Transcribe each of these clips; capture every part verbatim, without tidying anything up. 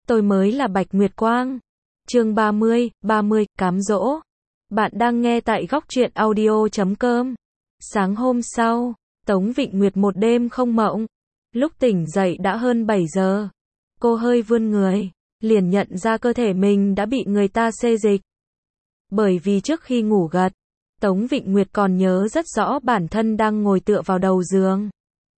tôi mới là Bạch Nguyệt Quang. Chương ba mươi, ba mươi, cám dỗ. Bạn đang nghe tại góc truyện audio chấm com. Sáng hôm sau, Tống Vịnh Nguyệt một đêm không mộng. Lúc tỉnh dậy đã hơn bảy giờ. Cô hơi vươn người, liền nhận ra cơ thể mình đã bị người ta xê dịch. Bởi vì trước khi ngủ gật, Tống Vịnh Nguyệt còn nhớ rất rõ bản thân đang ngồi tựa vào đầu giường.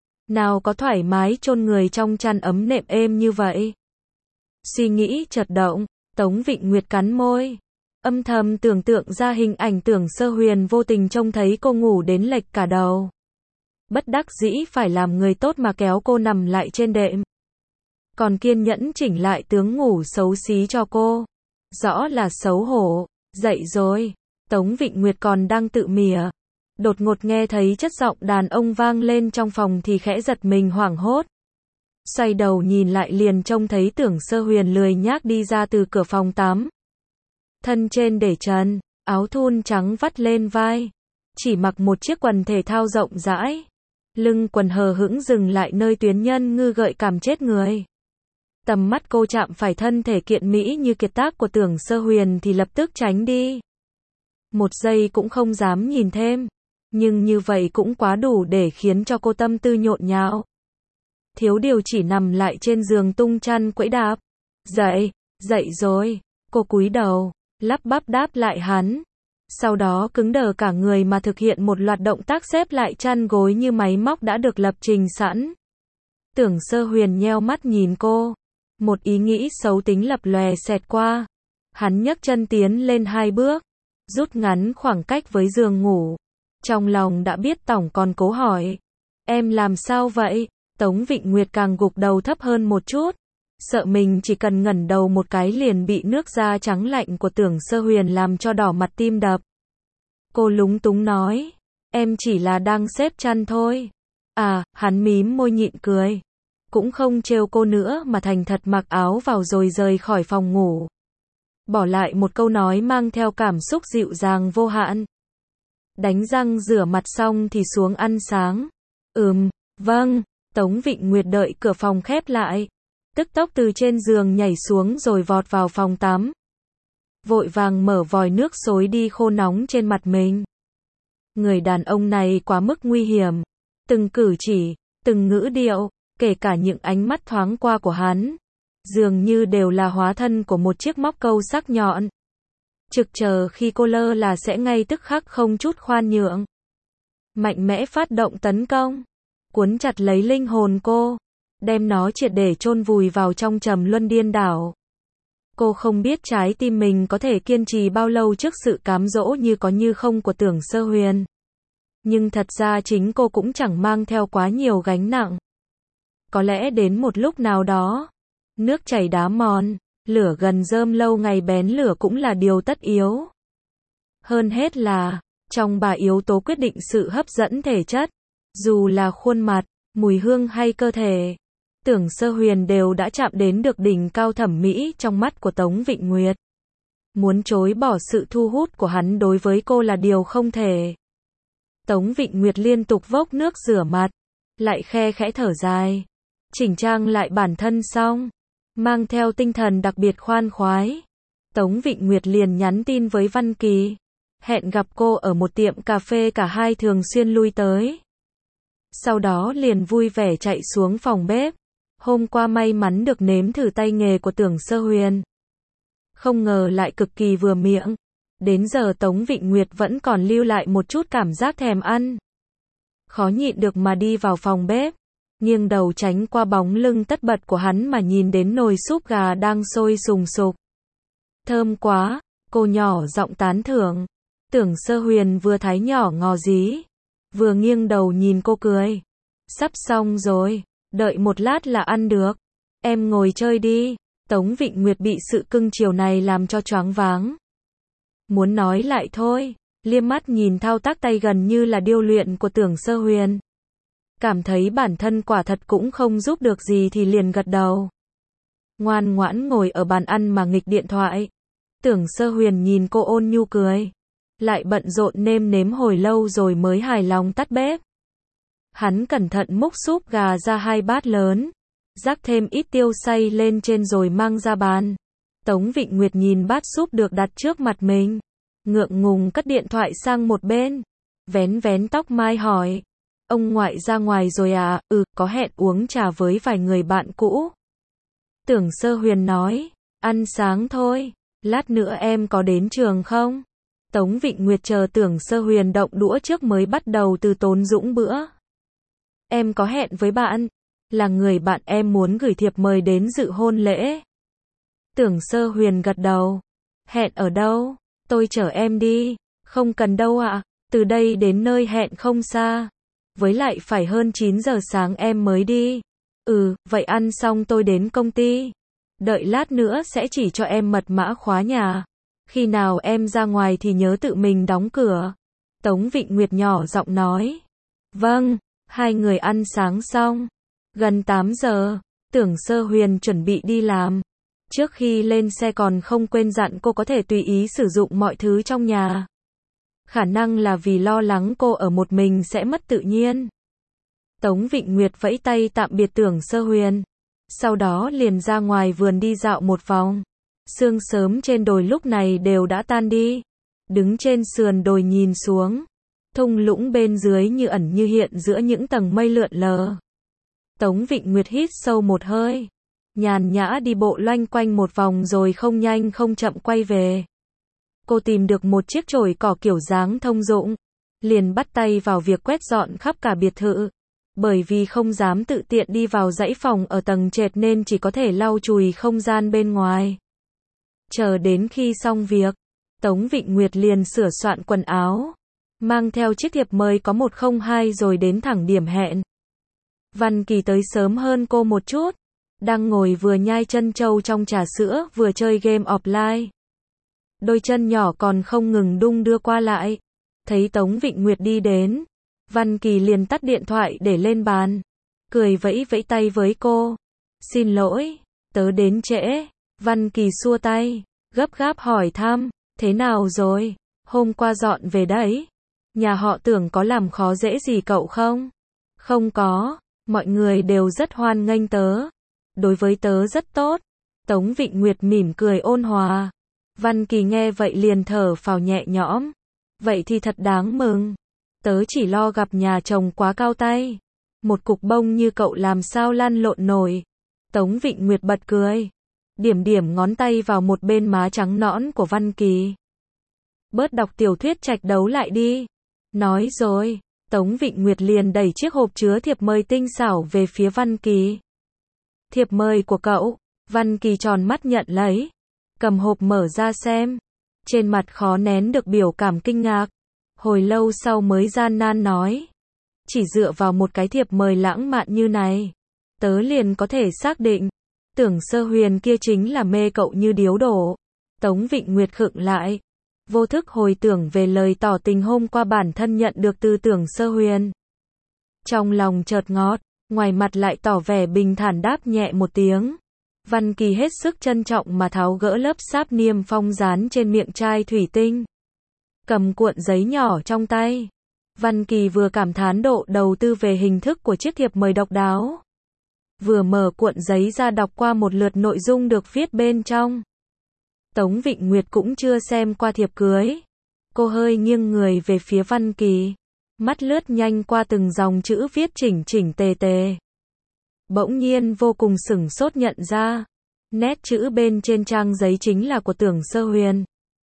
Nào có thoải mái chôn người trong chăn ấm nệm êm như vậy. Suy nghĩ chợt động, Tống Vịnh Nguyệt cắn môi, âm thầm tưởng tượng ra hình ảnh Tưởng Sơ Huyền vô tình trông thấy cô ngủ đến lệch cả đầu. Bất đắc dĩ phải làm người tốt mà kéo cô nằm lại trên đệm. Còn kiên nhẫn chỉnh lại tướng ngủ xấu xí cho cô. Rõ là xấu hổ. Dậy rồi. Tống Vịnh Nguyệt còn đang tự mỉa. Đột ngột nghe thấy chất giọng đàn ông vang lên trong phòng thì khẽ giật mình hoảng hốt. Xoay đầu nhìn lại liền trông thấy Tưởng Sơ Huyền lười nhác đi ra từ cửa phòng tắm. Thân trên để trần, áo thun trắng vắt lên vai. Chỉ mặc một chiếc quần thể thao rộng rãi. Lưng quần hờ hững dừng lại nơi tuyến nhân ngư gợi cảm chết người. Tầm mắt cô chạm phải thân thể kiện mỹ như kiệt tác của Tưởng Sơ Huyền thì lập tức tránh đi. Một giây cũng không dám nhìn thêm. Nhưng như vậy cũng quá đủ để khiến cho cô tâm tư nhộn nhạo. Thiếu điều chỉ nằm lại trên giường tung chăn quẫy đạp. Dậy, dậy rồi. Cô cúi đầu, lắp bắp đáp lại hắn. Sau đó cứng đờ cả người mà thực hiện một loạt động tác xếp lại chăn gối như máy móc đã được lập trình sẵn. Tưởng Sơ Huyền nheo mắt nhìn cô. Một ý nghĩ xấu tính lập lòe xẹt qua. Hắn nhấc chân tiến lên hai bước, rút ngắn khoảng cách với giường ngủ. Trong lòng đã biết tổng còn cố hỏi. Em làm sao vậy? Tống Vịnh Nguyệt càng gục đầu thấp hơn một chút. Sợ mình chỉ cần ngẩng đầu một cái liền bị nước da trắng lạnh của Tưởng Sơ Huyền làm cho đỏ mặt tim đập. Cô lúng túng nói. Em chỉ là đang xếp chăn thôi. À, hắn mím môi nhịn cười. Cũng không trêu cô nữa mà thành thật mặc áo vào rồi rời khỏi phòng ngủ. Bỏ lại một câu nói mang theo cảm xúc dịu dàng vô hạn. Đánh răng rửa mặt xong thì xuống ăn sáng. Ừm, vâng. Tống Vịnh Nguyệt đợi cửa phòng khép lại. Tức tốc từ trên giường nhảy xuống rồi vọt vào phòng tắm. Vội vàng mở vòi nước xối đi khô nóng trên mặt mình. Người đàn ông này quá mức nguy hiểm. Từng cử chỉ, từng ngữ điệu, kể cả những ánh mắt thoáng qua của hắn, dường như đều là hóa thân của một chiếc móc câu sắc nhọn. Trực chờ khi cô lơ là sẽ ngay tức khắc không chút khoan nhượng. Mạnh mẽ phát động tấn công. Cuốn chặt lấy linh hồn cô. Đem nó triệt để chôn vùi vào trong trầm luân điên đảo. Cô không biết trái tim mình có thể kiên trì bao lâu trước sự cám dỗ như có như không của Tưởng Sơ Huyền. Nhưng thật ra chính cô cũng chẳng mang theo quá nhiều gánh nặng. Có lẽ đến một lúc nào đó, nước chảy đá mòn, lửa gần rơm lâu ngày bén lửa cũng là điều tất yếu. Hơn hết là, trong ba yếu tố quyết định sự hấp dẫn thể chất, dù là khuôn mặt, mùi hương hay cơ thể, Tưởng Sơ Huyền đều đã chạm đến được đỉnh cao thẩm mỹ trong mắt của Tống Vịnh Nguyệt. Muốn chối bỏ sự thu hút của hắn đối với cô là điều không thể. Tống Vịnh Nguyệt liên tục vốc nước rửa mặt, lại khe khẽ thở dài. Chỉnh trang lại bản thân xong, mang theo tinh thần đặc biệt khoan khoái. Tống Vịnh Nguyệt liền nhắn tin với Văn Kỳ. Hẹn gặp cô ở một tiệm cà phê cả hai thường xuyên lui tới. Sau đó liền vui vẻ chạy xuống phòng bếp. Hôm qua may mắn được nếm thử tay nghề của Tưởng Sơ Huyền. Không ngờ lại cực kỳ vừa miệng. Đến giờ Tống Vịnh Nguyệt vẫn còn lưu lại một chút cảm giác thèm ăn. Khó nhịn được mà đi vào phòng bếp. Nghiêng đầu tránh qua bóng lưng tất bật của hắn mà nhìn đến nồi súp gà đang sôi sùng sục. Thơm quá, cô nhỏ giọng tán thưởng. Tưởng Sơ Huyền vừa thái nhỏ ngò dí, vừa nghiêng đầu nhìn cô cười. Sắp xong rồi, đợi một lát là ăn được. Em ngồi chơi đi. Tống Vịnh Nguyệt bị sự cưng chiều này làm cho choáng váng. Muốn nói lại thôi, liếc mắt nhìn thao tác tay gần như là điêu luyện của Tưởng Sơ Huyền. Cảm thấy bản thân quả thật cũng không giúp được gì thì liền gật đầu. Ngoan ngoãn ngồi ở bàn ăn mà nghịch điện thoại. Tưởng Sơ Huyền nhìn cô ôn nhu cười. Lại bận rộn nêm nếm hồi lâu rồi mới hài lòng tắt bếp. Hắn cẩn thận múc súp gà ra hai bát lớn. rắc thêm ít tiêu xay lên trên rồi mang ra bàn. Tống Vịnh Nguyệt nhìn bát súp được đặt trước mặt mình, ngượng ngùng cất điện thoại sang một bên, vén vén tóc mai hỏi, ông ngoại ra ngoài rồi à? Ừ, có hẹn uống trà với vài người bạn cũ. Tưởng Sơ Huyền nói, ăn sáng thôi, lát nữa em có đến trường không? Tống Vịnh Nguyệt chờ Tưởng Sơ Huyền động đũa trước mới bắt đầu từ tốn dũng bữa. Em có hẹn với bạn, là người bạn em muốn gửi thiệp mời đến dự hôn lễ. Tưởng Sơ Huyền gật đầu. Hẹn ở đâu? Tôi chở em đi. Không cần đâu ạ, từ đây đến nơi hẹn không xa. Với lại phải hơn chín giờ sáng em mới đi. Ừ, vậy ăn xong tôi đến công ty. Đợi lát nữa sẽ chỉ cho em mật mã khóa nhà. Khi nào em ra ngoài thì nhớ tự mình đóng cửa. Tống Vịnh Nguyệt nhỏ giọng nói. Vâng, hai người ăn sáng xong. Gần tám giờ, Tưởng Sơ Huyền chuẩn bị đi làm. Trước khi lên xe còn không quên dặn cô có thể tùy ý sử dụng mọi thứ trong nhà. Khả năng là vì lo lắng cô ở một mình sẽ mất tự nhiên. Tống Vịnh Nguyệt vẫy tay tạm biệt Tưởng Sơ Huyền. Sau đó liền ra ngoài vườn đi dạo một vòng. Sương sớm trên đồi lúc này đều đã tan đi. Đứng trên sườn đồi nhìn xuống. Thung lũng bên dưới như ẩn như hiện giữa những tầng mây lượn lờ. Tống Vịnh Nguyệt hít sâu một hơi. Nhàn nhã đi bộ loanh quanh một vòng rồi không nhanh không chậm quay về. Cô tìm được một chiếc chổi cỏ kiểu dáng thông dụng. Liền bắt tay vào việc quét dọn khắp cả biệt thự. Bởi vì không dám tự tiện đi vào dãy phòng ở tầng trệt nên chỉ có thể lau chùi không gian bên ngoài. Chờ đến khi xong việc, Tống Vịnh Nguyệt liền sửa soạn quần áo. Mang theo chiếc thiệp mời có một không hai rồi đến thẳng điểm hẹn. Văn Kỳ tới sớm hơn cô một chút. Đang ngồi vừa nhai trân châu trong trà sữa vừa chơi game offline. Đôi chân nhỏ còn không ngừng đung đưa qua lại. Thấy Tống Vịnh Nguyệt đi đến, Văn Kỳ liền tắt điện thoại để lên bàn. Cười vẫy vẫy tay với cô. Xin lỗi, tớ đến trễ. Văn Kỳ xua tay, gấp gáp hỏi thăm, thế nào rồi? Hôm qua dọn về đấy. Nhà họ Tưởng có làm khó dễ gì cậu không? Không có, mọi người đều rất hoan nghênh tớ. Đối với tớ rất tốt. Tống Vịnh Nguyệt mỉm cười ôn hòa. Văn Kỳ nghe vậy liền thở phào nhẹ nhõm. Vậy thì thật đáng mừng. Tớ chỉ lo gặp nhà chồng quá cao tay. Một cục bông như cậu làm sao lăn lộn nổi. Tống Vịnh Nguyệt bật cười. Điểm điểm ngón tay vào một bên má trắng nõn của Văn Kỳ. Bớt đọc tiểu thuyết trạch đấu lại đi. Nói rồi, Tống Vịnh Nguyệt liền đẩy chiếc hộp chứa thiệp mời tinh xảo về phía Văn Kỳ. Thiệp mời của cậu. Văn Kỳ tròn mắt nhận lấy. Cầm hộp mở ra xem. Trên mặt khó nén được biểu cảm kinh ngạc. Hồi lâu sau mới gian nan nói. Chỉ dựa vào một cái thiệp mời lãng mạn như này, tớ liền có thể xác định. Tưởng Sơ Huyền kia chính là mê cậu như điếu đổ. Tống Vịnh Nguyệt khựng lại. Vô thức hồi tưởng về lời tỏ tình hôm qua bản thân nhận được từ Tưởng Sơ Huyền. Trong lòng chợt ngọt, ngoài mặt lại tỏ vẻ bình thản đáp nhẹ một tiếng. Văn Kỳ hết sức trân trọng mà tháo gỡ lớp sáp niêm phong dán trên miệng chai thủy tinh. Cầm cuộn giấy nhỏ trong tay. Văn Kỳ vừa cảm thán độ đầu tư về hình thức của chiếc thiệp mời độc đáo. Vừa mở cuộn giấy ra đọc qua một lượt nội dung được viết bên trong. Tống Vịnh Nguyệt cũng chưa xem qua thiệp cưới. Cô hơi nghiêng người về phía Văn Kỳ. Mắt lướt nhanh qua từng dòng chữ viết chỉnh chỉnh tề tề. Bỗng nhiên vô cùng sửng sốt nhận ra. Nét chữ bên trên trang giấy chính là của Tưởng Sơ Huyền.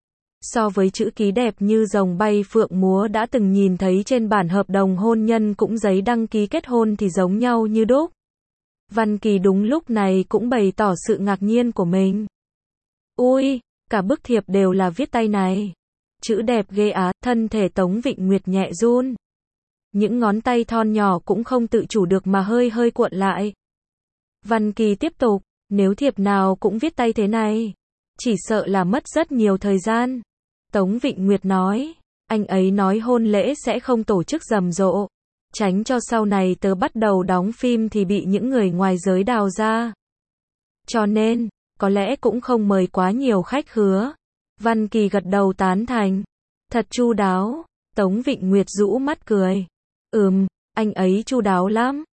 So với chữ ký đẹp như rồng bay phượng múa đã từng nhìn thấy trên bản hợp đồng hôn nhân cũng giấy đăng ký kết hôn thì giống nhau như đúc. Văn Kỳ đúng lúc này cũng bày tỏ sự ngạc nhiên của mình. Ui, cả bức thiệp đều là viết tay này. Chữ đẹp ghê á, thân thể Tống Vịnh Nguyệt nhẹ run. Những ngón tay thon nhỏ cũng không tự chủ được mà hơi hơi cuộn lại. Văn Kỳ tiếp tục, nếu thiệp nào cũng viết tay thế này, chỉ sợ là mất rất nhiều thời gian. Tống Vịnh Nguyệt nói, anh ấy nói hôn lễ sẽ không tổ chức rầm rộ, tránh cho sau này tớ bắt đầu đóng phim thì bị những người ngoài giới đào ra. Cho nên, có lẽ cũng không mời quá nhiều khách khứa. Văn Kỳ gật đầu tán thành. Thật chu đáo. Tống Vịnh Nguyệt rũ mắt cười. Ừm, anh ấy chu đáo lắm.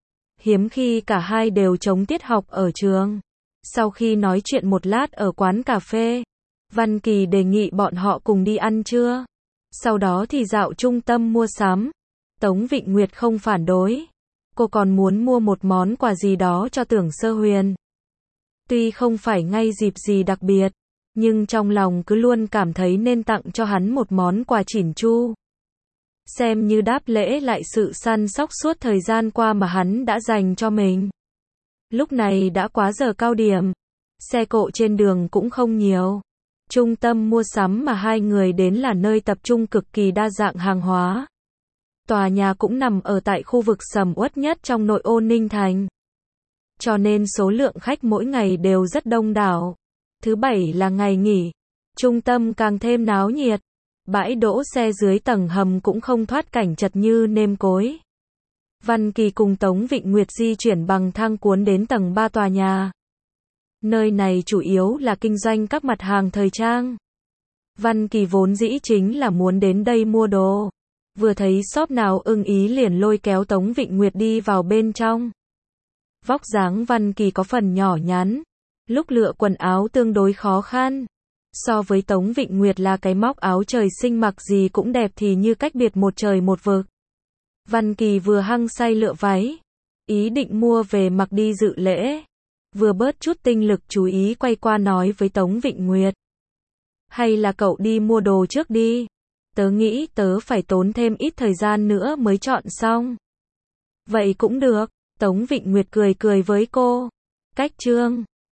hiếm khi cả hai đều trống tiết học ở trường. Sau khi nói chuyện một lát ở quán cà phê, Văn Kỳ đề nghị bọn họ cùng đi ăn trưa. Sau đó thì dạo trung tâm mua sắm. Tống Vịnh Nguyệt không phản đối. Cô còn muốn mua một món quà gì đó cho Tưởng Sơ Huyền. Tuy không phải ngay dịp gì đặc biệt, nhưng trong lòng cứ luôn cảm thấy nên tặng cho hắn một món quà chỉn chu. Xem như đáp lễ lại sự săn sóc suốt thời gian qua mà hắn đã dành cho mình. Lúc này đã quá giờ cao điểm. Xe cộ trên đường cũng không nhiều. Trung tâm mua sắm mà hai người đến là nơi tập trung cực kỳ đa dạng hàng hóa. Tòa nhà cũng nằm ở tại khu vực sầm uất nhất trong nội ô Ninh Thành. Cho nên số lượng khách mỗi ngày đều rất đông đảo. Thứ bảy là ngày nghỉ. Trung tâm càng thêm náo nhiệt. Bãi đỗ xe dưới tầng hầm cũng không thoát cảnh chật như nêm cối. Văn Kỳ cùng Tống Vịnh Nguyệt di chuyển bằng thang cuốn đến tầng ba tòa nhà. Nơi này chủ yếu là kinh doanh các mặt hàng thời trang. Văn Kỳ vốn dĩ chính là muốn đến đây mua đồ. Vừa thấy shop nào ưng ý liền lôi kéo Tống Vịnh Nguyệt đi vào bên trong. Vóc dáng Văn Kỳ có phần nhỏ nhắn. Lúc lựa quần áo tương đối khó khăn. So với Tống Vịnh Nguyệt là cái móc áo trời sinh mặc gì cũng đẹp thì như cách biệt một trời một vực. Văn Kỳ vừa hăng say lựa váy. Ý định mua về mặc đi dự lễ. Vừa bớt chút tinh lực chú ý quay qua nói với Tống Vịnh Nguyệt. Hay là cậu đi mua đồ trước đi. Tớ nghĩ tớ phải tốn thêm ít thời gian nữa mới chọn xong. Vậy cũng được. Tống Vịnh Nguyệt cười cười với cô. Cách trương.